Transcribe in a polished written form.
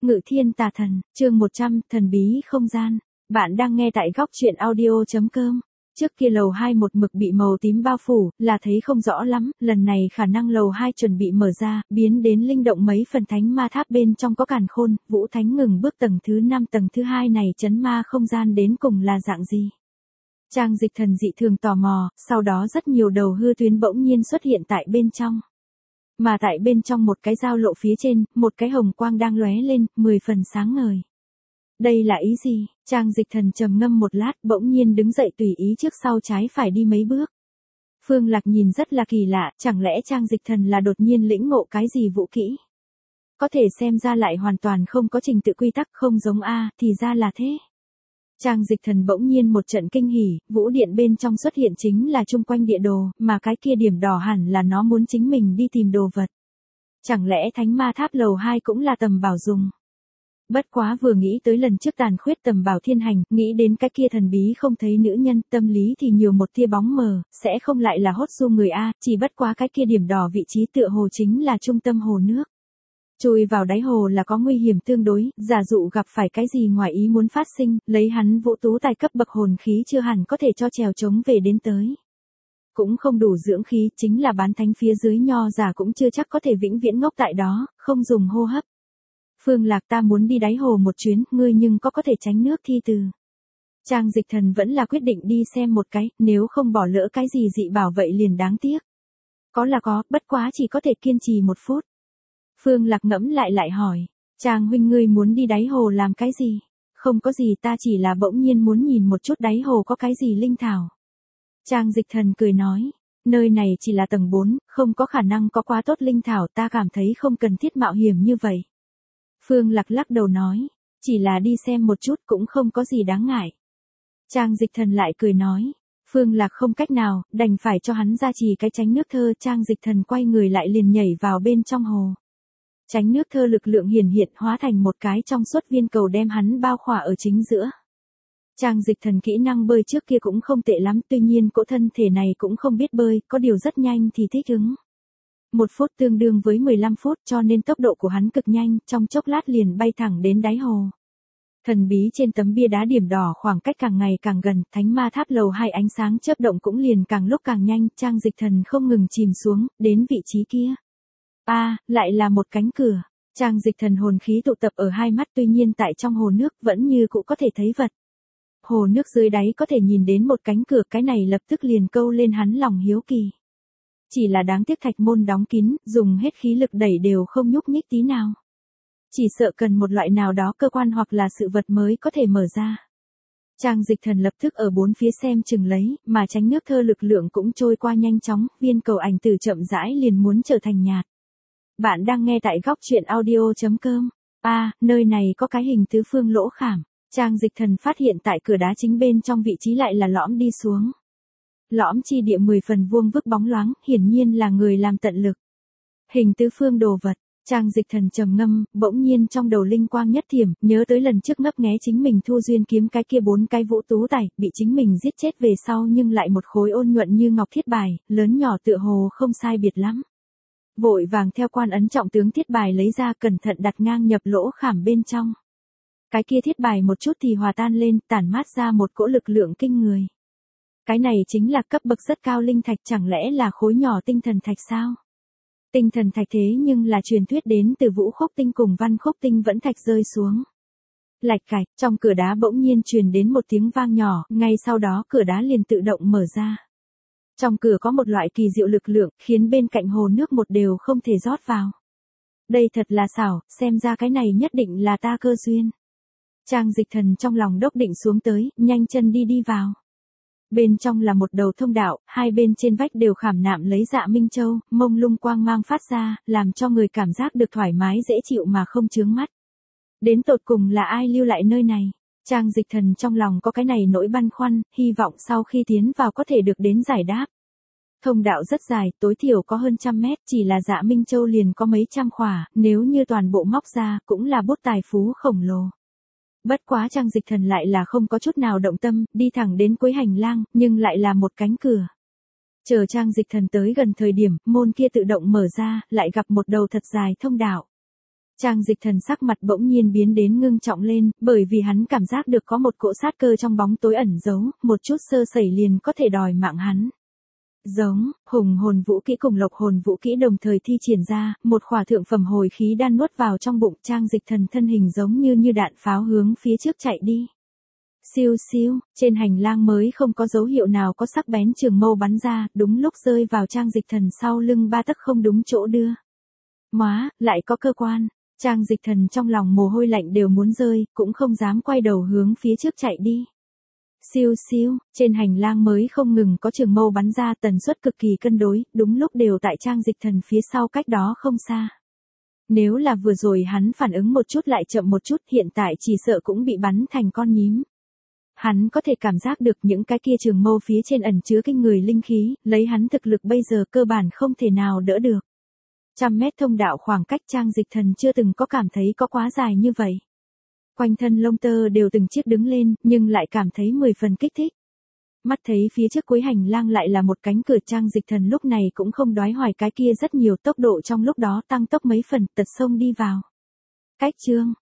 Ngự thiên tà thần, chương 100, thần bí không gian. Bạn đang nghe tại góc truyện audio.com. Trước kia lầu 2 một mực bị màu tím bao phủ, là thấy không rõ lắm, lần này khả năng lầu 2 chuẩn bị mở ra, biến đến linh động mấy phần thánh ma tháp bên trong có càn khôn, Vũ Thánh ngừng bước tầng thứ 5 tầng thứ 2 này chấn ma không gian đến cùng là dạng gì. Trang Dịch Thần dị thường tò mò, sau đó rất nhiều đầu hư tuyến bỗng nhiên xuất hiện tại bên trong. Mà tại bên trong một cái giao lộ phía trên, một cái hồng quang đang lóe lên, 10 phần sáng ngời. Đây là ý gì? Trang Dịch Thần trầm ngâm một lát, bỗng nhiên đứng dậy tùy ý trước sau trái phải đi mấy bước. Phương Lạc nhìn rất là kỳ lạ, chẳng lẽ Trang Dịch Thần là đột nhiên lĩnh ngộ cái gì vũ kỹ? Có thể xem ra lại hoàn toàn không có trình tự quy tắc, không giống A, thì ra là thế. Trang Dịch Thần bỗng nhiên một trận kinh hỉ, vũ điện bên trong xuất hiện chính là chung quanh địa đồ, mà cái kia điểm đỏ hẳn là nó muốn chính mình đi tìm đồ vật. Chẳng lẽ thánh ma tháp lầu 2 cũng là tầm bảo dùng? Bất quá vừa nghĩ tới lần trước tàn khuyết tầm bảo thiên hành, nghĩ đến cái kia thần bí không thấy nữ nhân, tâm lý thì nhiều một tia bóng mờ, sẽ không lại là hốt du người A, chỉ bất quá cái kia điểm đỏ vị trí tựa hồ chính là trung tâm hồ nước. Chui vào đáy hồ là có nguy hiểm tương đối, giả dụ gặp phải cái gì ngoài ý muốn phát sinh, lấy hắn Vũ Tú tài cấp bậc hồn khí chưa hẳn có thể cho trèo trống về đến tới. Cũng không đủ dưỡng khí, chính là bán thánh phía dưới nho giả cũng chưa chắc có thể vĩnh viễn ngốc tại đó, không dùng hô hấp. Phương Lạc, ta muốn đi đáy hồ một chuyến, ngươi nhưng có thể tránh nước thi từ. Trang Dịch Thần vẫn là quyết định đi xem một cái, nếu không bỏ lỡ cái gì dị bảo vậy liền đáng tiếc. Có là có, bất quá chỉ có thể kiên trì 1 phút. Phương Lạc ngẫm lại hỏi, Trang huynh ngươi muốn đi đáy hồ làm cái gì? Không có gì, ta chỉ là bỗng nhiên muốn nhìn một chút đáy hồ có cái gì linh thảo. Trang Dịch Thần cười nói, nơi này chỉ là tầng 4, không có khả năng có quá tốt linh thảo, ta cảm thấy không cần thiết mạo hiểm như vậy. Phương Lạc lắc đầu nói, chỉ là đi xem một chút cũng không có gì đáng ngại. Trang Dịch Thần lại cười nói, Phương Lạc không cách nào, đành phải cho hắn ra trì cái tránh nước thơ. Trang Dịch Thần quay người lại liền nhảy vào bên trong hồ. Tránh nước thơ lực lượng hiển hiện hóa thành một cái trong suốt viên cầu đem hắn bao khỏa ở chính giữa. Trang Dịch Thần kỹ năng bơi trước kia cũng không tệ lắm, tuy nhiên cỗ thân thể này cũng không biết bơi, có điều rất nhanh thì thích ứng. 1 phút tương đương với 15 phút cho nên tốc độ của hắn cực nhanh, trong chốc lát liền bay thẳng đến đáy hồ. Thần bí trên tấm bia đá điểm đỏ khoảng cách càng ngày càng gần, thánh ma tháp lầu 2 ánh sáng chớp động cũng liền càng lúc càng nhanh, Trang Dịch Thần không ngừng chìm xuống, đến vị trí kia. Lại là một cánh cửa. Trang Dịch Thần hồn khí tụ tập ở 2 mắt, tuy nhiên tại trong hồ nước vẫn như cũ có thể thấy vật. Hồ nước dưới đáy có thể nhìn đến một cánh cửa, cái này lập tức liền câu lên hắn lòng hiếu kỳ. Chỉ là đáng tiếc thạch môn đóng kín, dùng hết khí lực đẩy đều không nhúc nhích tí nào. Chỉ sợ cần một loại nào đó cơ quan hoặc là sự vật mới có thể mở ra. Trang Dịch Thần lập tức ở 4 phía xem chừng lấy, mà tránh nước thơ lực lượng cũng trôi qua nhanh chóng, viên cầu ảnh từ chậm rãi liền muốn trở thành nhạt. Bạn đang nghe tại góc truyện audio.com. Nơi này có cái hình tứ phương lỗ khảm. Trang Dịch Thần phát hiện tại cửa đá chính bên trong vị trí lại là lõm đi xuống. Lõm chi địa 10 phần vuông vức bóng loáng, hiển nhiên là người làm tận lực. Hình tứ phương đồ vật, Trang Dịch Thần trầm ngâm, bỗng nhiên trong đầu linh quang nhất thiểm, nhớ tới lần trước ngấp nghé chính mình thu duyên kiếm cái kia 4 cái Vũ Tú tài, bị chính mình giết chết về sau nhưng lại một khối ôn nhuận như ngọc thiết bài, lớn nhỏ tựa hồ không sai biệt lắm. Vội vàng theo quan ấn trọng tướng thiết bài lấy ra, cẩn thận đặt ngang nhập lỗ khảm bên trong. Cái kia thiết bài một chút thì hòa tan lên, tản mát ra một cỗ lực lượng kinh người. Cái này chính là cấp bậc rất cao linh thạch, chẳng lẽ là khối nhỏ tinh thần thạch sao? Tinh thần thạch thế nhưng là truyền thuyết đến từ Vũ Khúc Tinh cùng Văn Khúc Tinh vẫn thạch rơi xuống. Lạch cạch, trong cửa đá bỗng nhiên truyền đến một tiếng vang nhỏ, ngay sau đó cửa đá liền tự động mở ra. Trong cửa có một loại kỳ diệu lực lượng, khiến bên cạnh hồ nước một đều không thể rót vào. Đây thật là xảo, xem ra cái này nhất định là ta cơ duyên. Trang Dịch Thần trong lòng đốc định xuống tới, nhanh chân đi vào. Bên trong là một đầu thông đạo, 2 bên trên vách đều khảm nạm lấy dạ minh châu, mông lung quang mang phát ra, làm cho người cảm giác được thoải mái dễ chịu mà không chướng mắt. Đến tột cùng là ai lưu lại nơi này? Trang Dịch Thần trong lòng có cái này nỗi băn khoăn, hy vọng sau khi tiến vào có thể được đến giải đáp. Thông đạo rất dài, tối thiểu có hơn 100 mét, chỉ là dạ minh châu liền có mấy trăm khỏa, nếu như toàn bộ móc ra, cũng là bút tài phú khổng lồ. Bất quá Trang Dịch Thần lại là không có chút nào động tâm, đi thẳng đến cuối hành lang, nhưng lại là một cánh cửa. Chờ Trang Dịch Thần tới gần thời điểm, môn kia tự động mở ra, lại gặp một đầu thật dài thông đạo. Trang Dịch Thần sắc mặt bỗng nhiên biến đến ngưng trọng lên, bởi vì hắn cảm giác được có một cỗ sát cơ trong bóng tối ẩn giấu, một chút sơ sẩy liền có thể đòi mạng hắn. Giống, hùng hồn vũ kỹ cùng lộc hồn vũ kỹ đồng thời thi triển ra, một khỏa thượng phẩm hồi khí đan nuốt vào trong bụng. Trang Dịch Thần thân hình giống như đạn pháo hướng phía trước chạy đi. Siêu siêu, trên hành lang mới không có dấu hiệu nào có sắc bén trường mâu bắn ra, đúng lúc rơi vào Trang Dịch Thần sau lưng 3 tấc không đúng chỗ đưa. Móa, lại có cơ quan. Trang Dịch Thần trong lòng mồ hôi lạnh đều muốn rơi, cũng không dám quay đầu hướng phía trước chạy đi. Siêu siêu, trên hành lang mới không ngừng có trường mâu bắn ra, tần suất cực kỳ cân đối, đúng lúc đều tại Trang Dịch Thần phía sau cách đó không xa. Nếu là vừa rồi hắn phản ứng một chút lại chậm một chút, hiện tại chỉ sợ cũng bị bắn thành con nhím. Hắn có thể cảm giác được những cái kia trường mâu phía trên ẩn chứa kinh người linh khí, lấy hắn thực lực bây giờ cơ bản không thể nào đỡ được. 100 mét thông đạo khoảng cách Trang Dịch Thần chưa từng có cảm thấy có quá dài như vậy. Quanh thân lông tơ đều từng chiếc đứng lên, nhưng lại cảm thấy 10 phần kích thích. Mắt thấy phía trước cuối hành lang lại là một cánh cửa. Trang Dịch Thần lúc này cũng không đoái hoài cái kia rất nhiều, tốc độ trong lúc đó tăng tốc mấy phần, tật xông đi vào. Cách chương,